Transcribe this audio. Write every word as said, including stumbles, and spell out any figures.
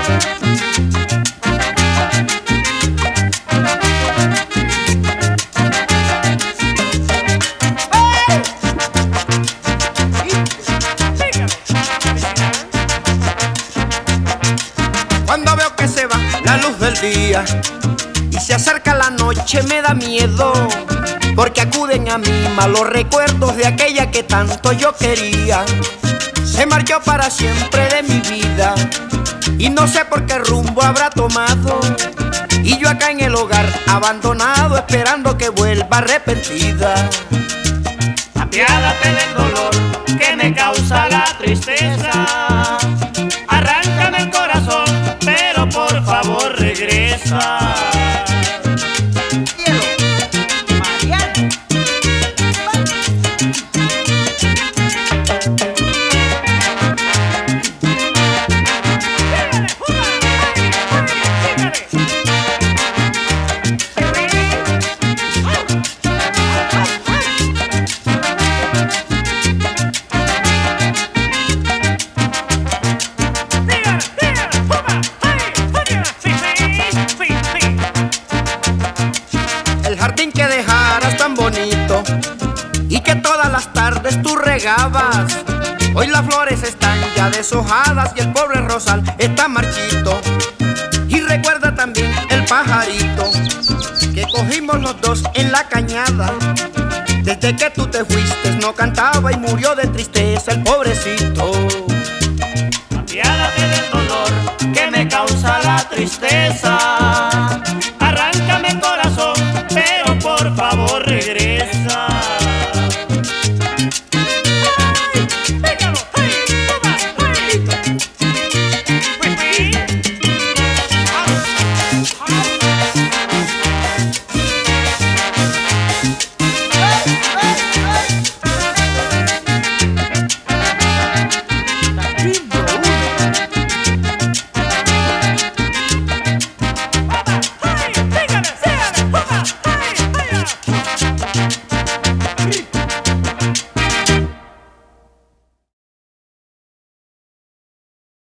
Cuando veo que se va la luz del día y se acerca la noche me da miedo, porque acuden a mí malos recuerdos de aquella que tanto yo quería. Se marchó para siempre de mi vida y no sé por qué rumbo habrá tomado, y yo acá en el hogar abandonado esperando que vuelva arrepentida. Apiádate del dolor que me causa la tristeza, arráncame el corazón, pero por favor regresa. El jardín que dejaras tan bonito y que todas las tardes tú regabas, hoy las flores están ya deshojadas y el pobre rosal está marchito. Y recuerda también el pajarito que cogimos los dos en la cañada. Desde que tú te fuiste no cantaba y murió de tristeza el pobrecito. Apiádate del dolor que me causa la tristeza,